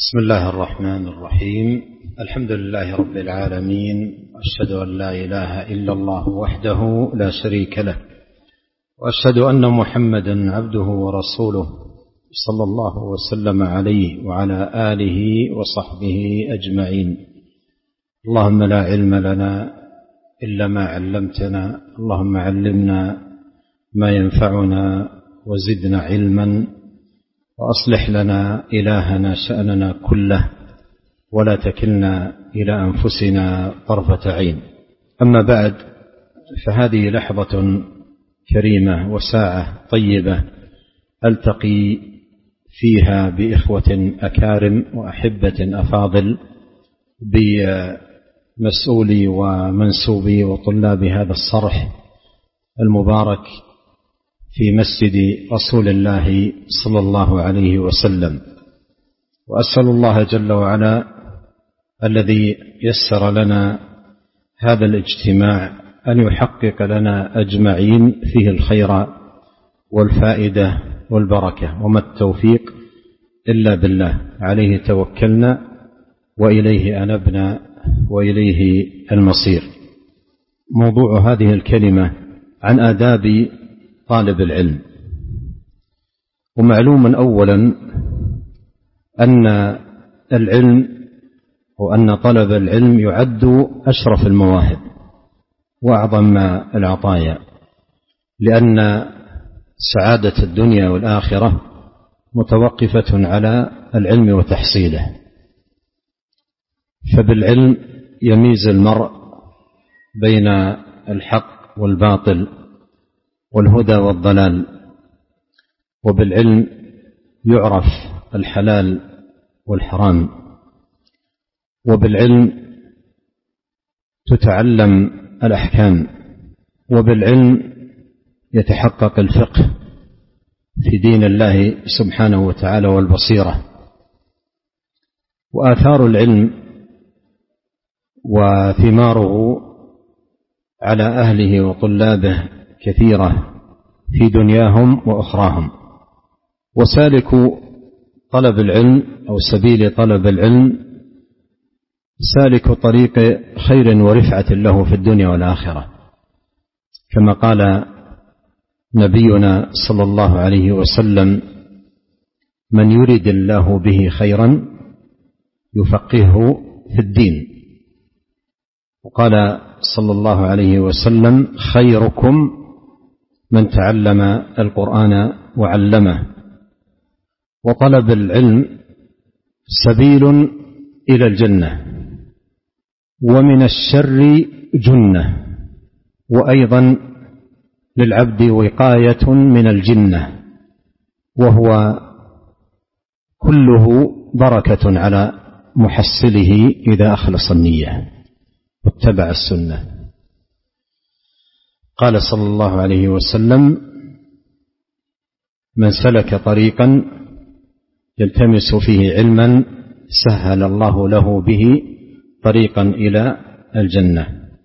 بسم الله الرحمن الرحيم. الحمد لله رب العالمين، وأشهد أن لا إله إلا الله وحده لا شريك له، وأشهد أن محمدا عبده ورسوله صلى الله وسلم عليه وعلى آله وصحبه أجمعين. اللهم لا علم لنا إلا ما علمتنا، اللهم علمنا ما ينفعنا وزدنا علما، وأصلح لنا إلهنا شأننا كله، ولا تكلنا إلى أنفسنا طرفة عين. أما بعد، فهذه لحظة كريمة وساعة طيبة ألتقي فيها بإخوة أكارم وأحبة أفاضل، بمسؤولي ومنسوبي وطلاب هذا الصرح المبارك في مسجد رسول الله صلى الله عليه وسلم. وأسأل الله جل وعلا الذي يسر لنا هذا الاجتماع أن يحقق لنا أجمعين فيه الخير والفائدة والبركة، وما التوفيق إلا بالله، عليه توكلنا وإليه أنبنا وإليه المصير. موضوع هذه الكلمة عن آداب طالب العلم. ومعلوم أولا أن العلم وأن طلب العلم يعد أشرف المواهب وأعظم العطايا، لأن سعادة الدنيا والآخرة متوقفة على العلم وتحصيله. فبالعلم يميز المرء بين الحق والباطل والهدى والضلال، وبالعلم يعرف الحلال والحرام، وبالعلم تتعلم الأحكام، وبالعلم يتحقق الفقه في دين الله سبحانه وتعالى والبصيرة. وآثار العلم وثماره على أهله وطلابه كثيرة في دنياهم وأخراهم. وسالك طلب العلم أو سبيل طلب العلم سالك طريق خير ورفعة له في الدنيا والآخرة، كما قال نبينا صلى الله عليه وسلم: من يرد الله به خيرا يفقهه في الدين. وقال صلى الله عليه وسلم: خيركم من تعلم القرآن وعلمه. وطلب العلم سبيل إلى الجنة، ومن الشر جنة، وأيضا للعبد وقاية من الجنة، وهو كله بركة على محصله إذا أخلص النية واتبع السنة. قال صلى الله عليه وسلم: من سلك طريقا يلتمس فيه علما سهل الله له به طريقا إلى الجنة.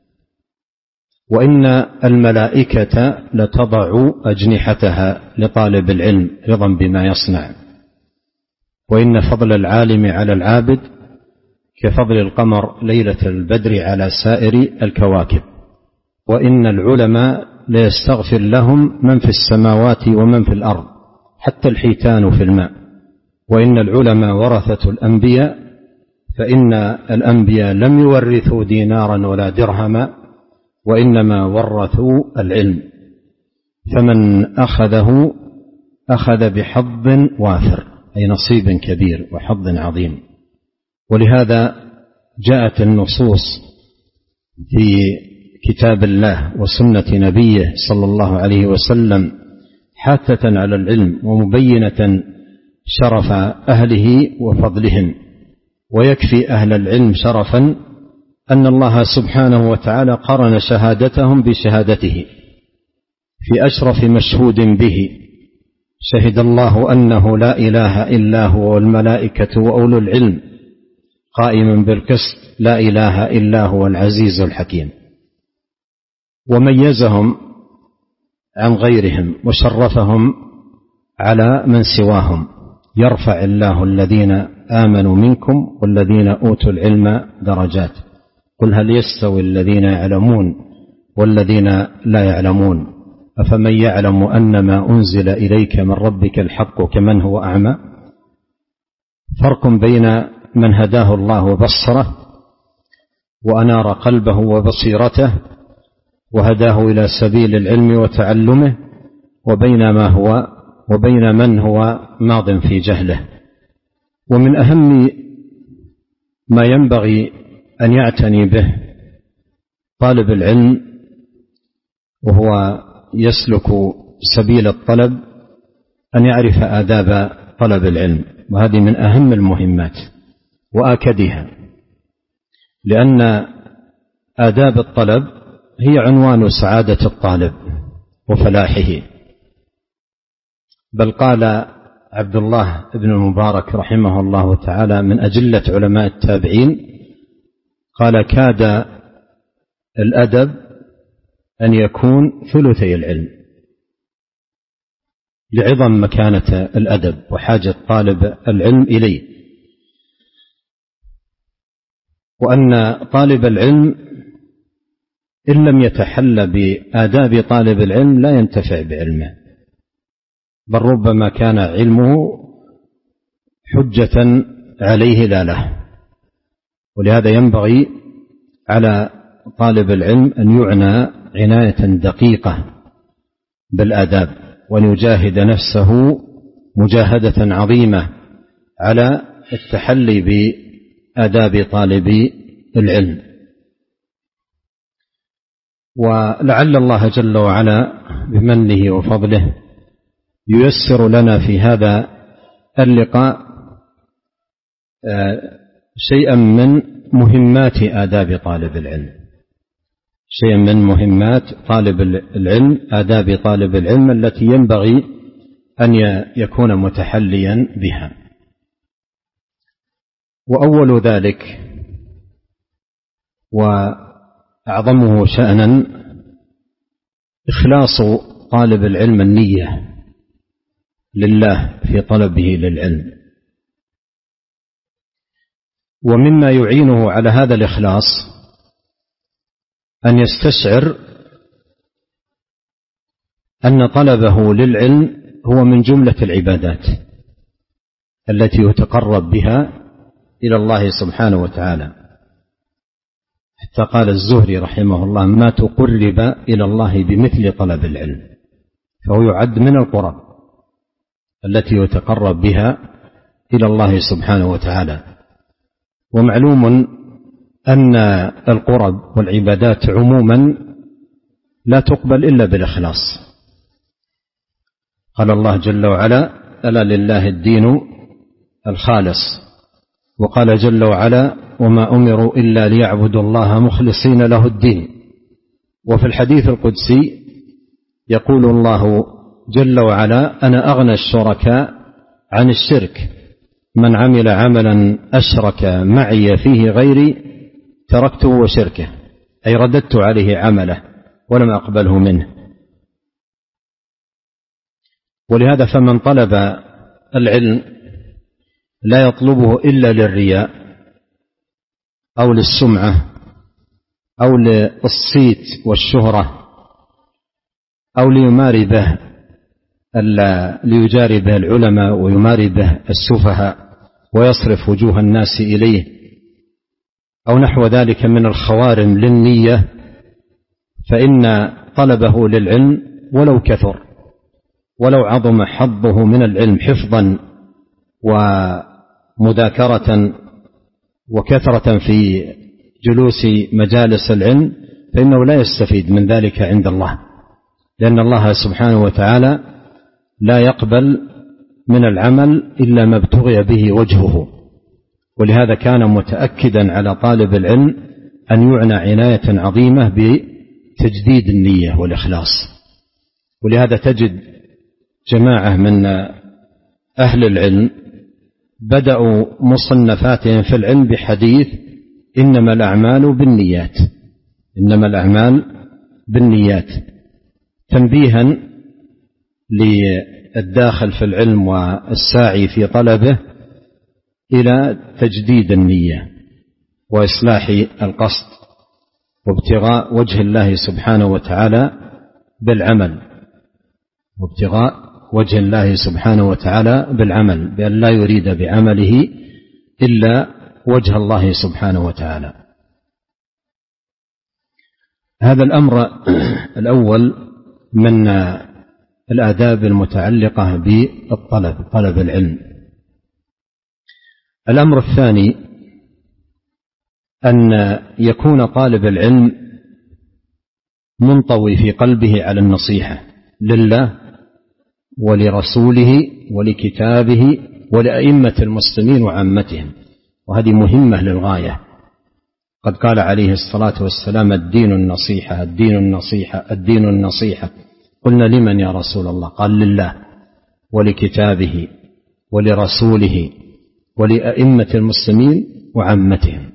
وإن الملائكة لتضع أجنحتها لطالب العلم رضا بما يصنع. وإن فضل العالم على العابد كفضل القمر ليلة البدر على سائر الكواكب. وإن العلماء ليستغفر لهم من في السماوات ومن في الأرض، حتى الحيتان في الماء. وإن العلماء ورثة الأنبياء، فإن الأنبياء لم يورثوا دينارا ولا درهما، وإنما ورثوا العلم، فمن أخذه أخذ بحظ وافر، أي نصيب كبير وحظ عظيم. ولهذا جاءت النصوص في كتاب الله وسنة نبيه صلى الله عليه وسلم حاثة على العلم ومبينة شرف أهله وفضلهم. ويكفي أهل العلم شرفا أن الله سبحانه وتعالى قرن شهادتهم بشهادته في أشرف مشهود به. شهد الله أنه لا إله إلا هو والملائكة وأولو العلم قائما بالقسط لا إله إلا هو العزيز الحكيم. وميزهم عن غيرهم وشرفهم على من سواهم، يرفع الله الذين آمنوا منكم والذين أوتوا العلم درجات قل هل يستوي الذين يعلمون والذين لا يعلمون أفمن يعلم أنما أنزل إليك من ربك الحق كمن هو أعمى فرق بين من هداه الله وبصره وأنار قلبه وبصيرته وهداه إلى سبيل العلم وتعلمه وبين من هو ماض في جهله. ومن أهم ما ينبغي أن يعتني به طالب العلم وهو يسلك سبيل الطلب أن يعرف آداب طلب العلم، وهذه من أهم المهمات وآكدها، لأن آداب الطلب هي عنوان سعادة الطالب وفلاحه. بل قال عبد الله بن المبارك رحمه الله تعالى من أجلة علماء التابعين قال كاد الأدب أن يكون ثلثي العلم، لعظم مكانة الأدب وحاجة طالب العلم إليه، وأن طالب العلم إن لم يتحل بآداب طالب العلم لا ينتفع بعلمه، بل ربما كان علمه حجة عليه لا له. ولهذا ينبغي على طالب العلم أن يعنى عناية دقيقة بالآداب، وأن يجاهد نفسه مجاهدة عظيمة على التحلي بآداب طالب العلم. ولعل الله جل وعلا بمنه وفضله ييسر لنا في هذا اللقاء شيئا من مهمات آداب طالب العلم، شيئا من مهمات طالب العلم، آداب طالب العلم التي ينبغي أن يكون متحليا بها. وأول ذلك وأعظمه شأنا إخلاص طالب العلم النية لله في طلبه للعلم. ومما يعينه على هذا الإخلاص أن يستشعر أن طلبه للعلم هو من جملة العبادات التي يتقرب بها إلى الله سبحانه وتعالى، حتى قال الزهري رحمه الله ما تقرب إلى الله بمثل طلب العلم، فهو يعد من القرب التي يتقرب بها إلى الله سبحانه وتعالى. ومعلوم أن القرب والعبادات عموما لا تقبل إلا بالإخلاص. قال الله جل وعلا ألا لله الدين الخالص، وقال جل وعلا وما أمروا إلا ليعبدوا الله مخلصين له الدين. وفي الحديث القدسي يقول الله جل وعلا أنا أغنى الشركاء عن الشرك من عمل عملا أشرك معي فيه غيري تركته وشركه، أي رددت عليه عمله ولم أقبله منه. ولهذا فمن طلب العلم لا يطلبه إلا للرياء أو للسمعة أو للصيت والشهرة أو ليماري به ليجاري به العلماء ويماري به السفهاء ويصرف وجوه الناس إليه أو نحو ذلك من الخوارم للنية، فإن طلبه للعلم ولو كثر ولو عظم حظه من العلم حفظا ومذاكرة وكثرة في جلوس مجالس العلم، فإنه لا يستفيد من ذلك عند الله، لأن الله سبحانه وتعالى لا يقبل من العمل إلا ما ابتغي به وجهه. ولهذا كان متأكدا على طالب العلم أن يعنى عناية عظيمة بتجديد النية والإخلاص. ولهذا تجد جماعة من أهل العلم بدأوا مصنفاتهم في العلم بحديث إنما الأعمال بالنيات، إنما الأعمال بالنيات، تنبيها للداخل في العلم والساعي في طلبه إلى تجديد النية وإصلاح القصد وابتغاء وجه الله سبحانه وتعالى بالعمل، وابتغاء وجه الله سبحانه وتعالى بالعمل، بأن لا يريد بعمله إلا وجه الله سبحانه وتعالى. هذا الأمر الأول من الآداب المتعلقة بالطلب، طلب العلم. الأمر الثاني أن يكون طالب العلم منطوي في قلبه على النصيحة لله ولرسوله ولكتابه ولأئمة المسلمين وعامتهم، وهذه مهمة للغاية. قد قال عليه الصلاة والسلام: الدين النصيحة، الدين النصيحة، الدين النصيحة. قلنا: لمن يا رسول الله؟ قال: لله ولكتابه ولرسوله ولأئمة المسلمين وعامتهم.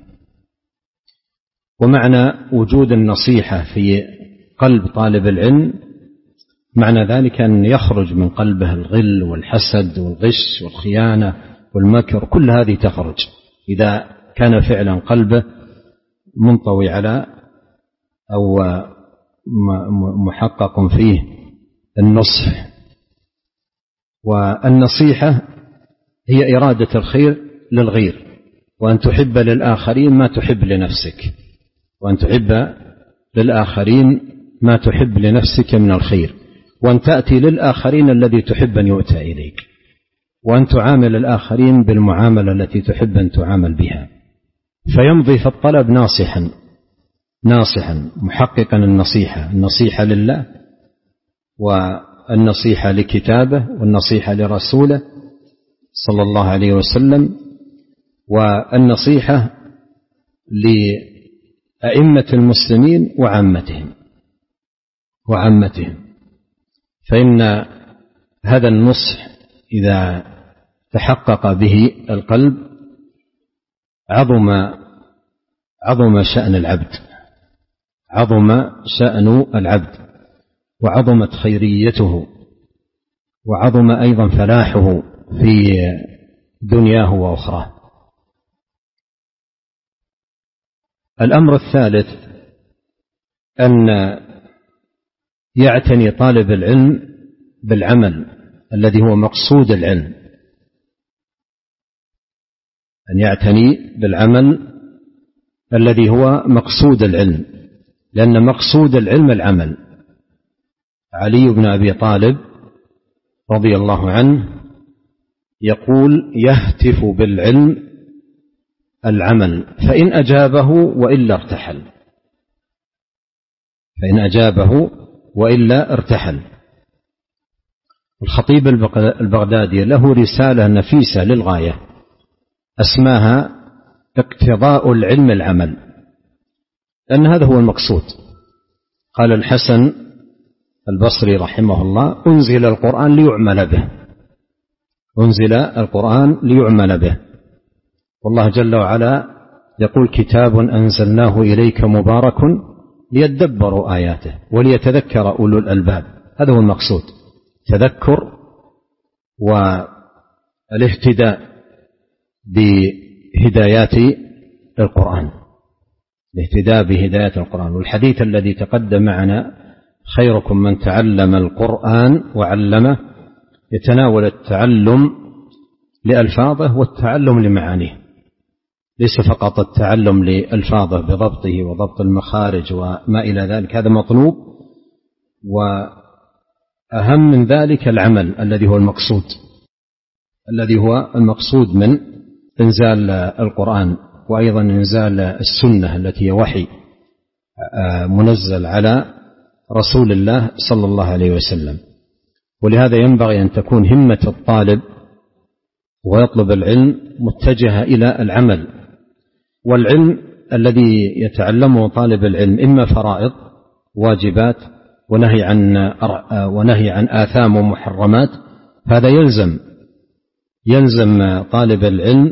ومعنى وجود النصيحة في قلب طالب العلم معنى ذلك أن يخرج من قلبه الغل والحسد والغش والخيانة والمكر، كل هذه تخرج إذا كان فعلا قلبه منطوي على أو محقق فيه النصح. والنصيحة هي إرادة الخير للغير، وأن تحب للآخرين ما تحب لنفسك، وأن تحب للآخرين ما تحب لنفسك من الخير، وأن تأتي للآخرين الذي تحب أن يؤتى إليك، وأن تعامل الآخرين بالمعاملة التي تحب أن تعامل بها. فيمضي في الطلب ناصحا محققا النصيحة لله، والنصيحة لكتابه، والنصيحة لرسوله صلى الله عليه وسلم، والنصيحة لأئمة المسلمين وعامتهم. فإن هذا النصح إذا تحقق به القلب عظم شأن العبد، وعظمت خيريته، وعظم أيضا فلاحه في دنياه وأخراه. الأمر الثالث أن يعتني طالب العلم بالعمل الذي هو مقصود العلم، أن يعتني بالعمل الذي هو مقصود العلم، لأن مقصود العلم العمل. علي بن أبي طالب رضي الله عنه يقول: يهتف بالعلم العمل، فإن أجابه وإلا ارتحل. الخطيب البغدادي له رسالة نفيسة للغاية أسماها اقتضاء العلم العمل، لأن هذا هو المقصود. قال الحسن البصري رحمه الله: أنزل القرآن ليعمل به. والله جل وعلا يقول: كتاب أنزلناه إليك مبارك ليدبروا آياته وليتذكر أولو الألباب. هذا هو المقصود، تذكر والاهتداء بهدايات القرآن. والحديث الذي تقدم معنا: خيركم من تعلم القرآن وعلمه، يتناول التعلم لألفاظه والتعلم لمعانيه، ليس فقط التعلم لألفاظه بضبطه وضبط المخارج وما إلى ذلك، هذا مطلوب، وأهم من ذلك العمل الذي هو المقصود من إنزال القرآن، وأيضا إنزال السنة التي هي وحي منزل على رسول الله صلى الله عليه وسلم. ولهذا ينبغي أن تكون همة الطالب ويطلب العلم متجهة إلى العمل. والعلم الذي يتعلمه طالب العلم إما فرائض واجبات ونهي عن آثام ومحرمات، فهذا يلزم طالب العلم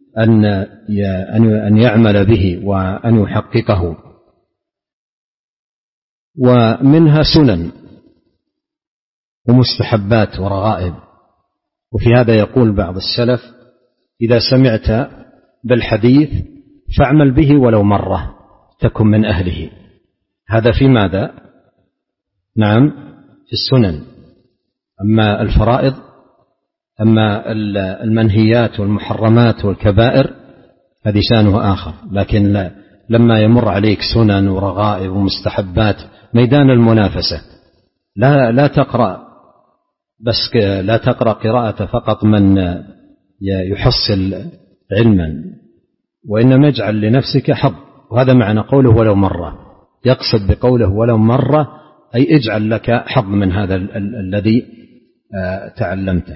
أن يعمل به وأن يحققه. ومنها سنن، ومستحبات ورغائب. وفي هذا يقول بعض السلف: إذا سمعت بالحديث فاعمل به ولو مرة تكن من أهله. هذا في ماذا؟ نعم، في السنن. أما الفرائض، أما المنهيات والمحرمات والكبائر هذه شأنه آخر. لكن لما يمر عليك سنن ورغائب ومستحبات ميدان المنافسة، لا تقرأ بس، لا تقرأ قراءة فقط من يحصل علما، وإنما اجعل لنفسك حظ. وهذا معنى قوله ولو مرة. يقصد بقوله ولو مرة أي اجعل لك حظ من هذا الذي تعلمته،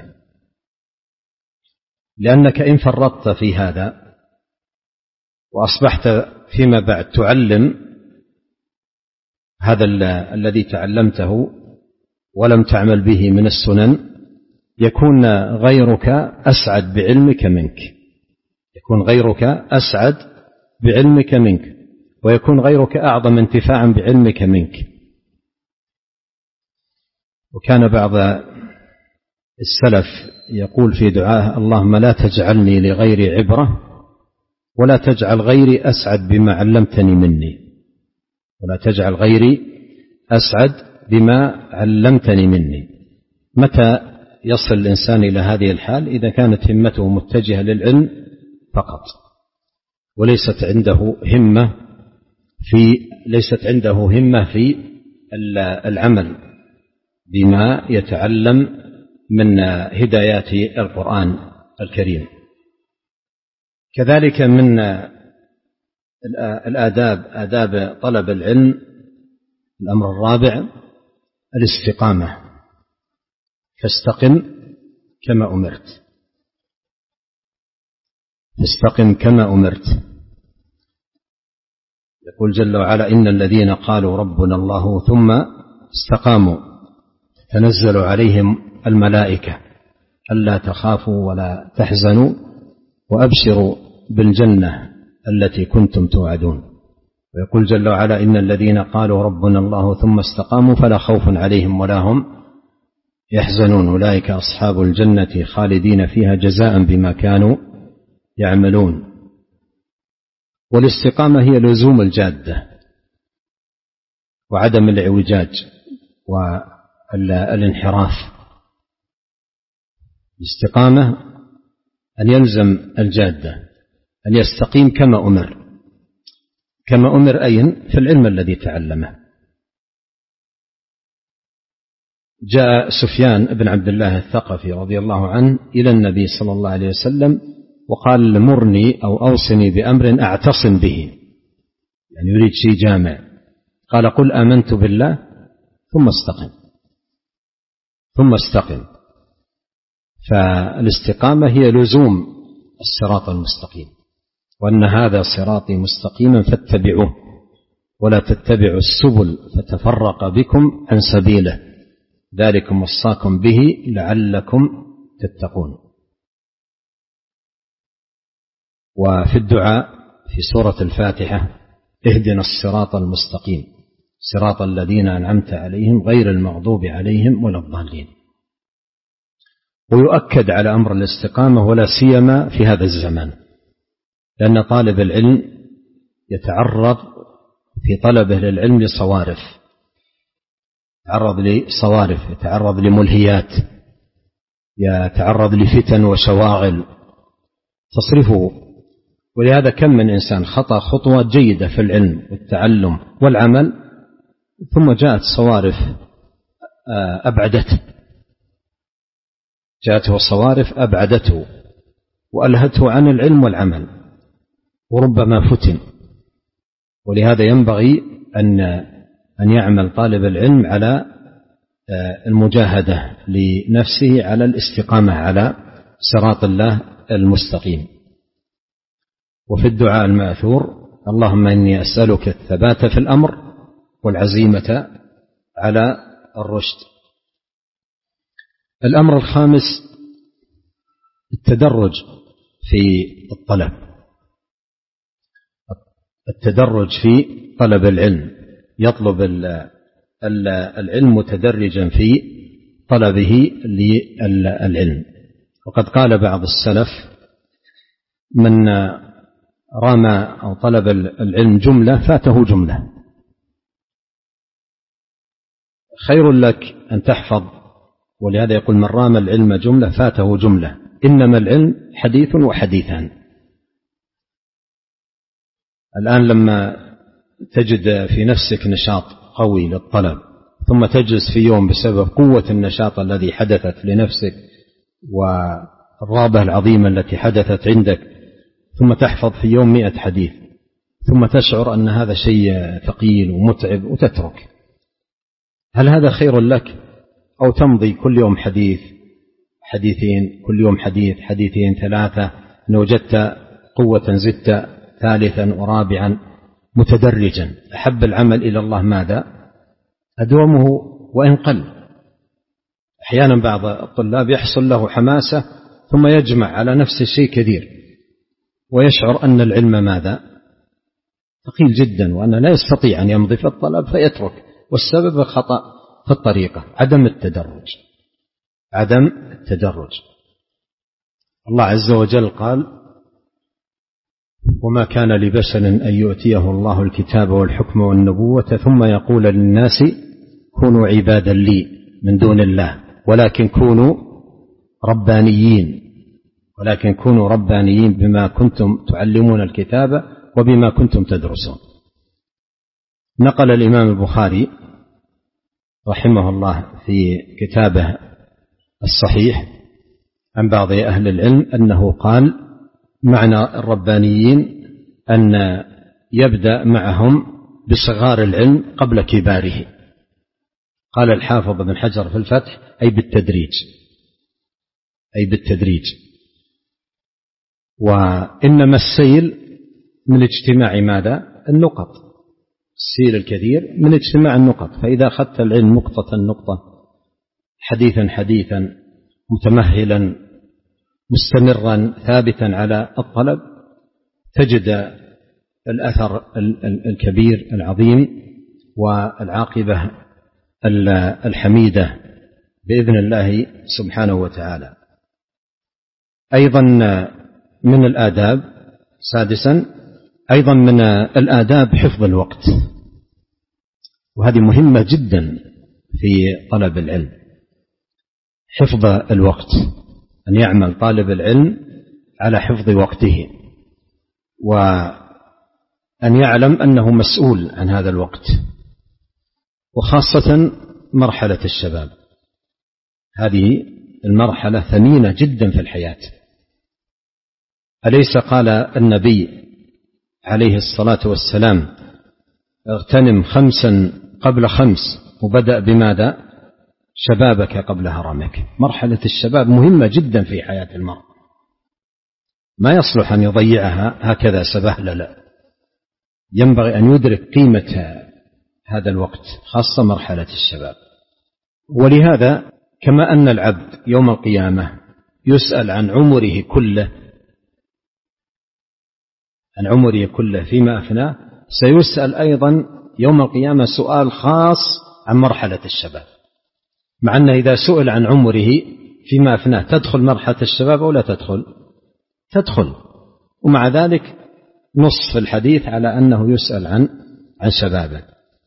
لأنك إن فرطت في هذا وأصبحت فيما بعد تعلم هذا الذي تعلمته ولم تعمل به من السنن، يكون غيرك أسعد بعلمك منك، يكون غيرك أسعد بعلمك منك، ويكون غيرك أعظم انتفاعا بعلمك منك. وكان بعض السلف يقول في دعاه: اللهم لا تجعلني لغيري عبرة، ولا تجعل غيري أسعد بما علمتني مني، ولا تجعل غيري أسعد بما علمتني مني. متى يصل الإنسان إلى هذه الحال؟ إذا كانت همته متجهة للعلم فقط، وليست عنده همة في العمل بما يتعلم من هدايات القرآن الكريم. كذلك من آداب طلب العلم الأمر الرابع الاستقامة. فاستقم كما أمرت، فاستقم كما أمرت. يقول جل وعلا: إن الذين قالوا ربنا الله ثم استقاموا تنزل عليهم الملائكة ألا تخافوا ولا تحزنوا وأبشروا بالجنة التي كنتم توعدون. ويقول جل وعلا: إن الذين قالوا ربنا الله ثم استقاموا فلا خوف عليهم ولا هم يحزنون أولئك أصحاب الجنة خالدين فيها جزاء بما كانوا يعملون. والاستقامة هي لزوم الجادة وعدم الاعوجاج والانحراف. الاستقامة أن يلزم الجادة، أن يستقيم كما أمر. كما أمر أين؟ في العلم الذي تعلمه. جاء سفيان بن عبد الله الثقفي رضي الله عنه إلى النبي صلى الله عليه وسلم وقال: مرني أو أوصني بأمر أعتصم به، يعني يريد شيء جامع. قال: قل آمنت بالله ثم استقم. فالاستقامة هي لزوم الصراط المستقيم، وأن هذا صراطي مستقيما فاتبعوه ولا تتبعوا السبل فتفرق بكم عن سبيله ذلكم وصاكم به لعلكم تتقون. وفي الدعاء في سورة الفاتحة: اهدنا الصراط المستقيم صراط الذين أنعمت عليهم غير المغضوب عليهم ولا الضالين. ويؤكد على أمر الاستقامة ولا سيما في هذا الزمان، لأن طالب العلم يتعرض في طلبه للعلم لصوارف، يتعرض لملهيات، يتعرض لفتن وشواغل تصرفه. ولهذا كم من إنسان خطأ خطوة جيدة في العلم والتعلم والعمل، ثم جاءت صوارف أبعدته وألهته عن العلم والعمل، وربما فتن. ولهذا ينبغي أن يعمل طالب العلم على المجاهدة لنفسه على الاستقامة على صراط الله المستقيم. وفي الدعاء المأثور: اللهم إني أسألك الثبات في الأمر والعزيمة على الرشد. الأمر الخامس التدرج في الطلب، التدرج في طلب العلم. يطلب العلم متدرجا في طلبه للعلم. وقد قال بعض السلف: من رمى أو طلب العلم جملة فاته جملة. خير لك أن تحفظ، ولهذا يقول: من رام العلم جملة فاته جملة، إنما العلم حديث وحديثان. الآن لما تجد في نفسك نشاط قوي للطلب، ثم تجلس في يوم بسبب قوة النشاط الذي حدثت لنفسك والرغبة العظيمة التي حدثت عندك، ثم تحفظ في يوم 100 حديث، ثم تشعر أن هذا شيء ثقيل ومتعب وتترك، هل هذا خير لك؟ أو تمضي كل يوم حديث حديثين، كل يوم حديث حديثين 3، إن وجدت قوة زدت ثالثا ورابعا متدرجا. أحب العمل إلى الله ماذا؟ أدومه وإن قل. أحيانا بعض الطلاب يحصل له حماسة ثم يجمع على نفس الشيء كثير ويشعر أن العلم ماذا؟ ثقيل جدا، وأنه لا يستطيع أن يمضي في الطلب فيترك. والسبب خطأ في الطريقة، عدم التدرج. عدم التدرج. الله عز وجل قال: وما كان لبشر أن يؤتيه الله الكتاب والحكم والنبوة ثم يقول للناس كونوا عبادا لي من دون الله ولكن كونوا ربانيين بما كنتم تعلمون الكتاب وبما كنتم تدرسون. نقل الإمام البخاري رحمه الله في كتابه الصحيح عن بعض أهل العلم أنه قال: معنى الربانيين أن يبدأ معهم بصغار العلم قبل كباره. قال الحافظ بن حجر في الفتح: أي بالتدريج. وإنما السيل من اجتماع ماذا؟ النقط. السيل الكثير من اجتماع النقط، فإذا أخذت العلم نقطة حديثا متمهلا مستمرا ثابتا على الطلب، تجد الأثر الكبير العظيم والعاقبة الحميدة بإذن الله سبحانه وتعالى. أيضا من الآداب، سادسا، أيضا من الآداب حفظ الوقت، وهذه مهمة جدا في طلب العلم. حفظ الوقت، أن يعمل طالب العلم على حفظ وقته، وأن يعلم أنه مسؤول عن هذا الوقت، وخاصة مرحلة الشباب. هذه المرحلة ثمينة جدا في الحياة. أليس قال النبي عليه الصلاة والسلام: اغتنم 5 قبل 5، وبدأ بماذا؟ شبابك قبل هرمك. مرحلة الشباب مهمة جدا في حياة المرء، ما يصلح أن يضيعها هكذا سبهللا، ينبغي أن يدرك قيمة هذا الوقت، خاصة مرحلة الشباب. ولهذا كما أن العبد يوم القيامة يسأل عن عمره كله فيما أفناه، سيسأل أيضا يوم القيامة سؤال خاص عن مرحلة الشباب، مع أنه إذا سئل عن عمره فيما أفناه تدخل مرحلة الشباب أو لا تدخل، ومع ذلك نص الحديث على أنه يسأل عن شبابه.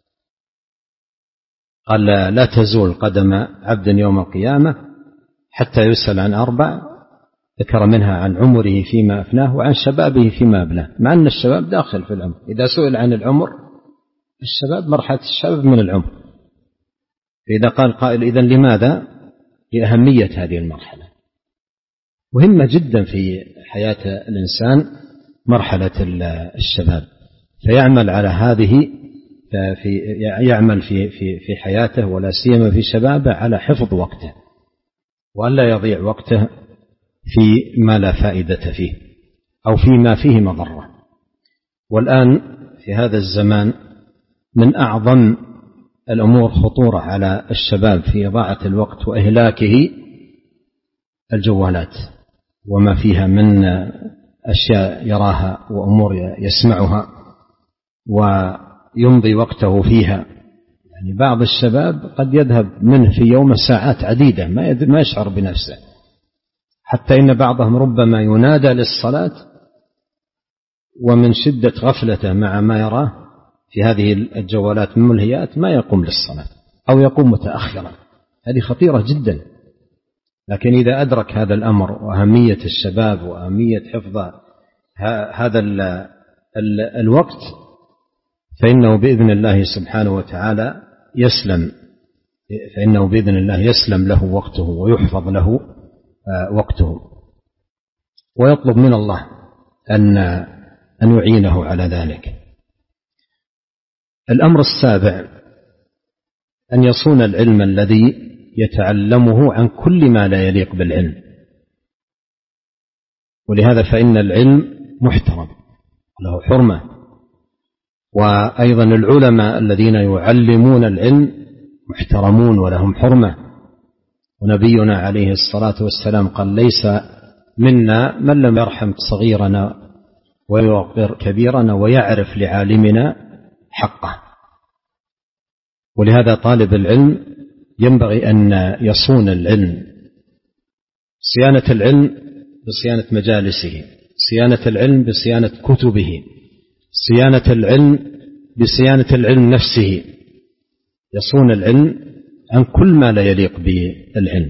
قال: لا تزول قدم عبد يوم القيامة حتى يسأل عن 4، ذكر منها عن عمره فيما أفناه وعن شبابه فيما أبلاه، مع أن الشباب داخل في العمر. إذا سئل عن العمر، الشباب مرحلة الشباب من العمر. فإذا قال قائل: إذن لماذا؟ لأهمية هذه المرحلة، مهمة جدا في حياة الإنسان مرحلة الشباب، فيعمل على هذه، يعمل في حياته ولا سيما في شبابه على حفظ وقته، وألا يضيع وقته في ما لا فائدة فيه أو فيما فيه مضرة. والآن في هذا الزمان من أعظم الأمور خطورة على الشباب في إضاعة الوقت وإهلاكه الجوالات وما فيها من أشياء يراها وأمور يسمعها ويمضي وقته فيها. يعني بعض الشباب قد يذهب منه في يوم ساعات عديدة ما يشعر بنفسه، حتى إن بعضهم ربما ينادى للصلاة ومن شدة غفلته مع ما يراه في هذه الجوالات من ملهيات ما يقوم للصلاة أو يقوم متأخرا. هذه خطيرة جدا. لكن إذا أدرك هذا الأمر وأهمية الشباب وأهمية حفظ هذا الوقت فإنه بإذن الله سبحانه وتعالى يسلم له وقته ويحفظ له وقته، ويطلب من الله أن يعينه على ذلك. الأمر السابع أن يصون العلم الذي يتعلمه عن كل ما لا يليق بالعلم، ولهذا فإن العلم محترم له حرمة، وأيضا العلماء الذين يعلمون العلم محترمون ولهم حرمة. ونبينا عليه الصلاة والسلام قال: ليس منا من لم يرحم صغيرنا ويوقر كبيرنا ويعرف لعالمنا حقه. ولهذا طالب العلم ينبغي أن يصون العلم، صيانة العلم بصيانة مجالسه، صيانة العلم بصيانة كتبه، صيانة العلم بصيانة العلم نفسه، يصون العلم عن كل ما لا يليق بالعلم،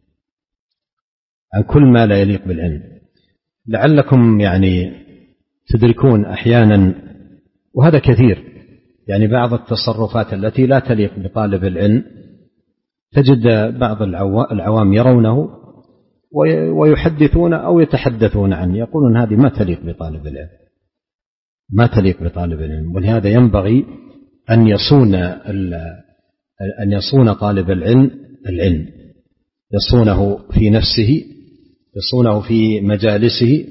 عن كل ما لا يليق بالعلم. لعلكم يعني تدركون أحيانا، وهذا كثير، يعني بعض التصرفات التي لا تليق بطالب العلم تجد بعض العوام يرونه ويحدثون أو يتحدثون عنه، يقولون هذه ما تليق بطالب العلم، ما تليق بطالب العلم. ولهذا ينبغي أن يصون طالب العلم يصونه في نفسه، يصونه في مجالسه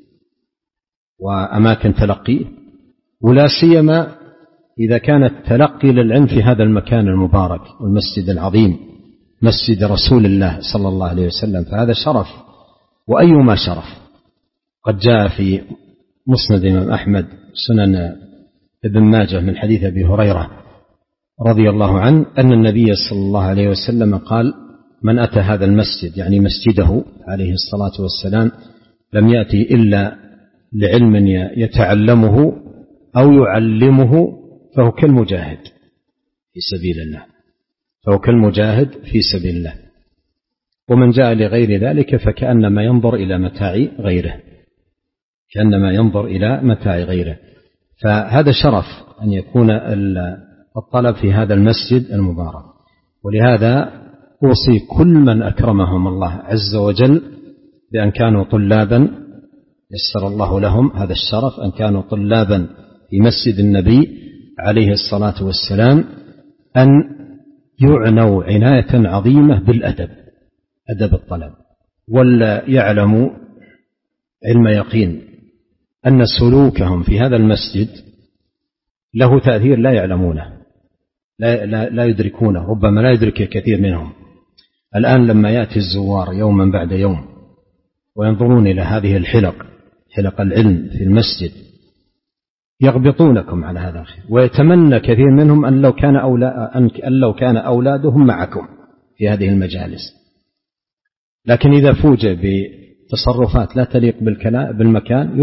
وأماكن تلقيه، ولا سيما إذا كان التلقي للعلم في هذا المكان المبارك والمسجد العظيم مسجد رسول الله صلى الله عليه وسلم، فهذا شرف وأيما شرف. قد جاء في مسند الإمام أحمد سنن ابن ماجه من حديث أبي هريرة رضي الله عنه أن النبي صلى الله عليه وسلم قال: من أتى هذا المسجد، يعني مسجده عليه الصلاة والسلام، لم يأتي إلا لعلم يتعلمه أو يعلمه فهو كالمجاهد في سبيل الله، فهو كالمجاهد في سبيل الله. ومن جاء لغير ذلك فكأنما ينظر إلى متاع غيره، كأنما ينظر إلى متاع غيره. فهذا شرف أن يكون الطلب في هذا المسجد المبارك. ولهذا أوصي كل من أكرمهم الله عز وجل بأن كانوا طلابا يسر الله لهم هذا الشرف، أن كانوا طلابا في مسجد النبي عليه الصلاة والسلام، أن يعنوا عناية عظيمة بالأدب، أدب الطلب، ولا يعلموا علم يقين أن سلوكهم في هذا المسجد له تأثير لا يعلمونه، لا يدركونه، ربما لا يدرك كثير منهم. الآن لما يأتي الزوار يوما بعد يوم وينظرون إلى هذه حلق العلم في المسجد يغبطونكم على هذا الخير، ويتمنى كثير منهم أن لو كان أولادهم معكم في هذه المجالس. لكن إذا فوجئ بتصرفات لا تليق بالمكان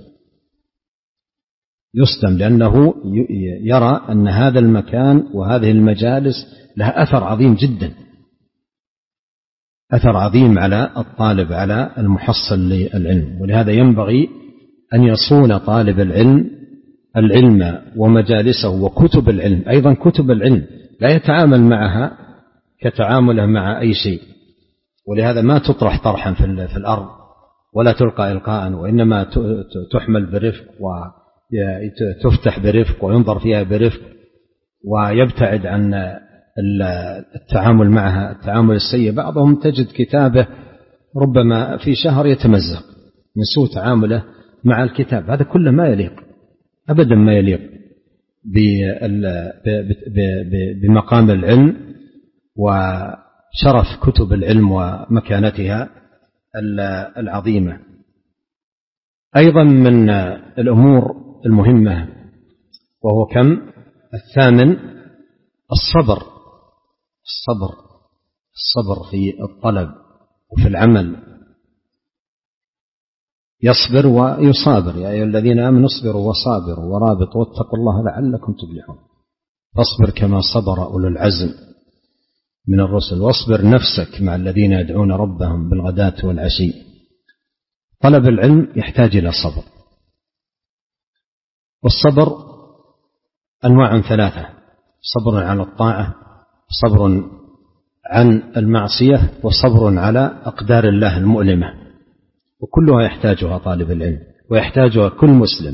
يصدم، لأنه يرى أن هذا المكان وهذه المجالس لها أثر عظيم جدا، أثر عظيم على الطالب، على المحصل للعلم. ولهذا ينبغي أن يصون طالب العلم ومجالسه وكتب العلم، أيضا كتب العلم لا يتعامل معها كتعامله مع أي شيء. ولهذا ما تطرح طرحا في الأرض ولا تلقى إلقاء، وإنما تحمل برفق وتفتح برفق وينظر فيها برفق، ويبتعد عن التعامل معها التعامل السيء. بعضهم تجد كتابه ربما في شهر يتمزق من سوء تعامله مع الكتاب، هذا كله ما يليق أبدا، ما يليق بمقام العلم وشرف كتب العلم ومكانتها العظيمة. أيضا من الأمور المهمة وهو كم الثامن الصبر في الطلب وفي العمل، يصبر ويصابر. يا أيها الذين آمنوا اصبروا وصابروا ورابطوا واتقوا الله لعلكم تفلحون. فاصبر كما صبر أولو العزم من الرسل، واصبر نفسك مع الذين يدعون ربهم بالغداة والعشي. طلب العلم يحتاج إلى صبر، والصبر أنواع ثلاثة: صبر على الطاعة، صبر عن المعصية، وصبر على أقدار الله المؤلمة، وكلها يحتاجها طالب العلم ويحتاجها كل مسلم.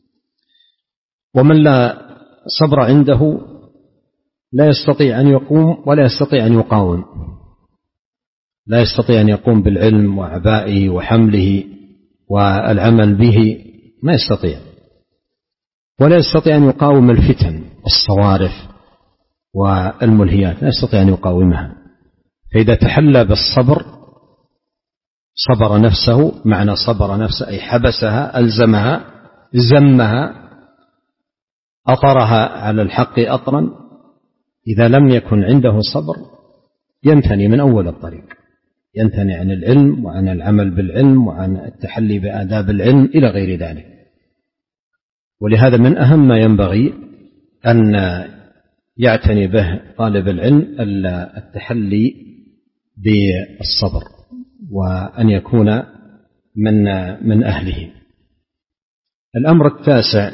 ومن لا صبر عنده لا يستطيع أن يقوم ولا يستطيع أن يقاوم، لا يستطيع أن يقوم بالعلم وعبائه وحمله والعمل به، ما يستطيع، ولا يستطيع أن يقاوم الفتن والصوارف والملهيات، لا يستطيع أن يقاومها. فإذا تحلى بالصبر صبر نفسه، معنى صبر نفسه أي حبسها، ألزمها، زمها، أطرها على الحق أطرا. إذا لم يكن عنده صبر ينثني من أول الطريق، ينثني عن العلم وعن العمل بالعلم وعن التحلي بآداب العلم إلى غير ذلك. ولهذا من أهم ما ينبغي أن يعتني به طالب العلم التحلي بالصبر، وأن يكون من أهله. الأمر التاسع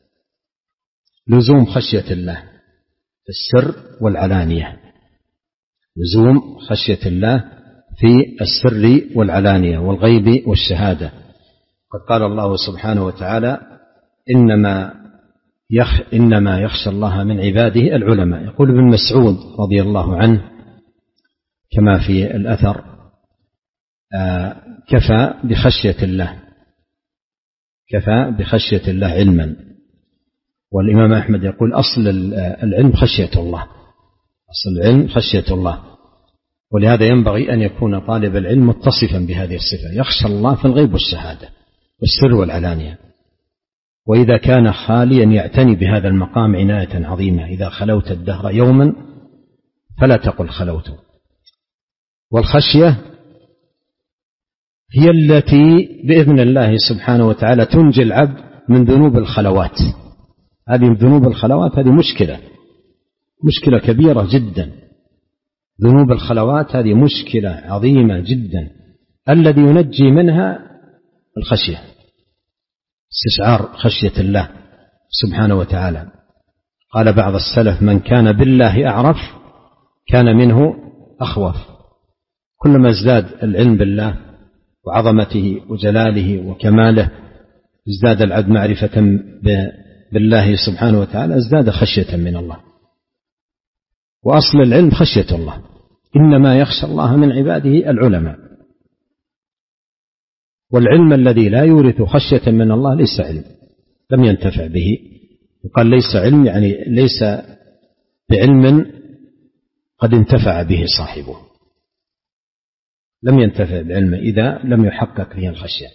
لزوم خشية الله في السر والعلانية، لزوم خشية الله في السر والعلانية والغيب والشهادة. قد قال الله سبحانه وتعالى: إنما يخشى الله من عباده العلماء. يقول ابن مسعود رضي الله عنه كما في الأثر: كفى بخشية الله علما. والإمام أحمد يقول: أصل العلم خشية الله، أصل العلم خشية الله. ولهذا ينبغي أن يكون طالب العلم متصفا بهذه الصفة، يخشى الله في الغيب والشهادة والسر والعلانية. وإذا كان خاليا يعتني بهذا المقام عناية عظيمة: إذا خلوت الدهر يوما فلا تقل خلوت. والخشية هي التي بإذن الله سبحانه وتعالى تنجي العبد من ذنوب الخلوات. هذه ذنوب الخلوات هذه مشكلة كبيرة جدا. ذنوب الخلوات هذه مشكلة عظيمة جدا، الذي ينجي منها الخشية، استشعار خشية الله سبحانه وتعالى. قال بعض السلف: من كان بالله أعرف كان منه أخوف. كلما ازداد العلم بالله وعظمته وجلاله وكماله ازداد العبد معرفة بالله سبحانه وتعالى، ازداد خشية من الله. وأصل العلم خشية الله، إنما يخشى الله من عباده العلماء. والعلم الذي لا يورث خشية من الله ليس علم، لم ينتفع به. وقال ليس علم يعني ليس بعلم قد انتفع به صاحبه، لم ينتفع بعلم إذا لم يحقق فيه الخشية.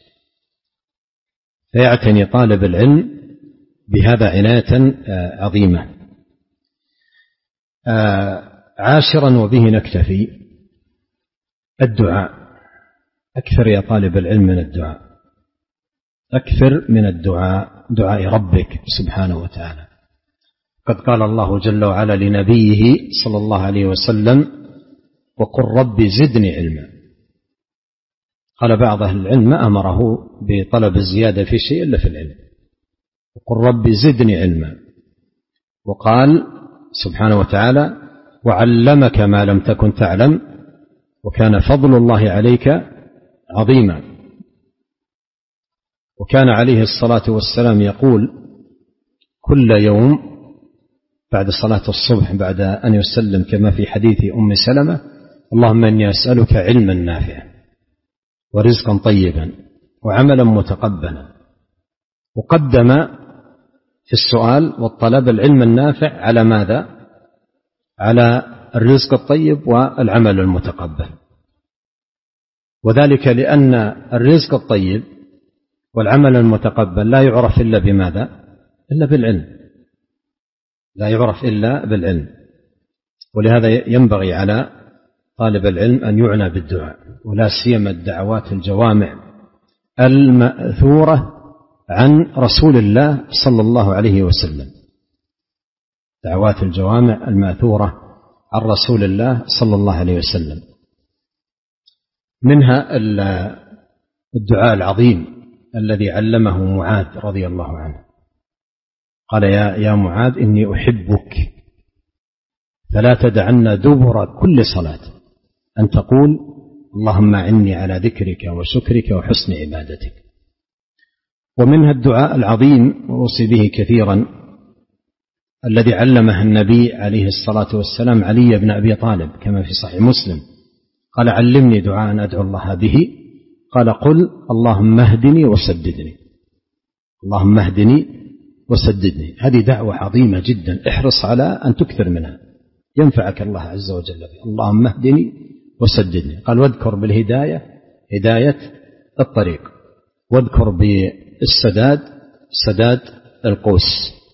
فيعتني طالب العلم بهذا عناية عظيمة. عاشرا وبه نكتفي: الدعاء. أكثر يا طالب العلم من الدعاء، أكثر من الدعاء، دعاء ربك سبحانه وتعالى. قد قال الله جل وعلا لنبيه صلى الله عليه وسلم: وقل رب زدني علما. قال بعض أهل العلم: ما أمره بطلب الزيادة في شيء إلا في العلم، وقل رب زدني علما. وقال سبحانه وتعالى: وعلمك ما لم تكن تعلم وكان فضل الله عليك عظيما. وكان عليه الصلاة والسلام يقول كل يوم بعد صلاة الصبح بعد أن يسلم كما في حديث أم سلمة: اللهم إني أسألك علما نافعا ورزقا طيبا وعملا متقبلا. وقدم في السؤال والطلب العلم النافع على ماذا؟ على الرزق الطيب والعمل المتقبل. وذلك لأن الرزق الطيب والعمل المتقبل لا يعرف إلا بماذا؟ إلا بالعلم، لا يعرف إلا بالعلم. ولهذا ينبغي على طالب العلم أن يعنى بالدعاء، ولا سيما الدعوات الجوامع المأثورة عن رسول الله صلى الله عليه وسلم، دعوات الجوامع المأثورة عن رسول الله صلى الله عليه وسلم. منها الدعاء العظيم الذي علمه معاذ رضي الله عنه، قال يا معاذ إني أحبك فلا تدعن دبر كل صلاة أن تقول اللهم أعني على ذكرك وشكرك وحسن عبادتك. ومنها الدعاء العظيم وأوصي به كثيرا الذي علمه النبي عليه الصلاة والسلام علي بن أبي طالب كما في صحيح مسلم، قال علمني دعاء أدعو الله به، قال قل اللهم اهدني وسددني، اللهم اهدني وسددني. هذه دعوة عظيمة جدا، احرص على أن تكثر منها، ينفعك الله عز وجل بها. اللهم اهدني وسددني. قال واذكر بالهداية هداية الطريق، واذكر بالسداد سداد القوس.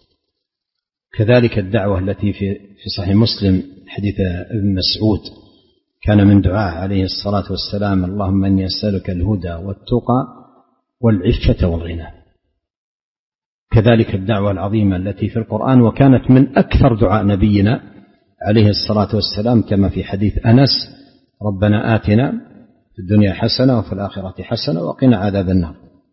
كذلك الدعوة التي في صحيح مسلم حديث ابن مسعود كان من دعاء عليه الصلاة والسلام اللهم إني أسألك الهدى والتقى والعفة والغنى. كذلك الدعوة العظيمة التي في القرآن وكانت من أكثر دعاء نبينا عليه الصلاة والسلام كما في حديث أنس ربنا آتنا في الدنيا حسنة وفي الآخرة حسنة وقنا عذاب النار.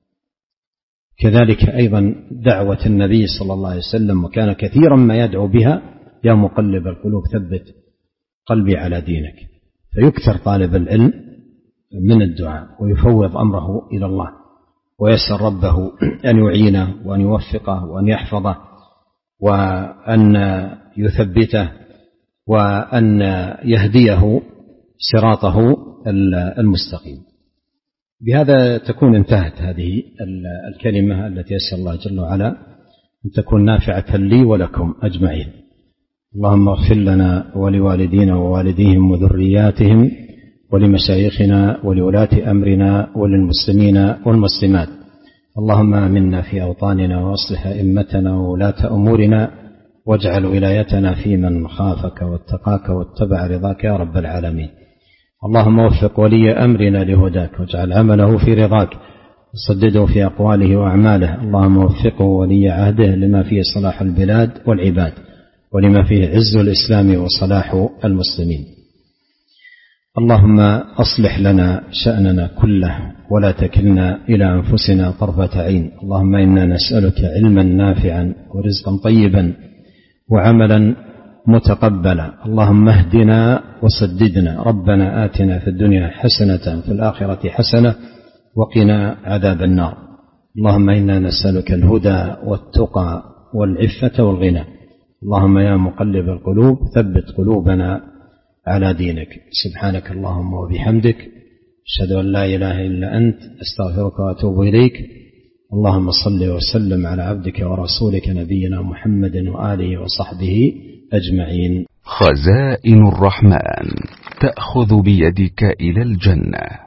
كذلك أيضا دعوة النبي صلى الله عليه وسلم وكان كثيرا ما يدعو بها يا مقلب القلوب ثبت قلبي على دينك. فيكثر طالب العلم من الدعاء ويفوض أمره إلى الله ويسأل ربه أن يعينه وأن يوفقه وأن يحفظه وأن يثبته وأن يهديه صراطه المستقيم. بهذا تكون انتهت هذه الكلمة التي أسأل الله جل وعلا أن تكون نافعة لي ولكم أجمعين. اللهم اغفر لنا ولوالدينا ووالديهم وذرياتهم ولمشايخنا ولولاة أمرنا وللمسلمين والمسلمات. اللهم آمنا في أوطاننا وأصلح أئمتنا وولاة أمورنا واجعل ولايتنا في من خافك واتقاك واتبع رضاك يا رب العالمين. اللهم وفق ولي أمرنا لهداك واجعل عمله في رضاك وسدده في أقواله وأعماله. اللهم وفقه ولي عهده لما فيه صلاح البلاد والعباد ولما فيه عز الإسلام وصلاح المسلمين. اللهم أصلح لنا شأننا كله ولا تكلنا إلى أنفسنا طرفة عين. اللهم إنا نسألك علما نافعا ورزقا طيبا وعملا متقبلا. اللهم اهدنا وسددنا. ربنا آتنا في الدنيا حسنة في الآخرة حسنة وقنا عذاب النار. اللهم إنا نسألك الهدى والتقى والعفة والغنى. اللهم يا مقلب القلوب ثبت قلوبنا على دينك. سبحانك اللهم وبحمدك أشهد أن لا إله إلا أنت أستغفرك وأتوب إليك. اللهم صل وسلم على عبدك ورسولك نبينا محمد وآله وصحبه أجمعين. خزائن الرحمن تأخذ بيدك إلى الجنة.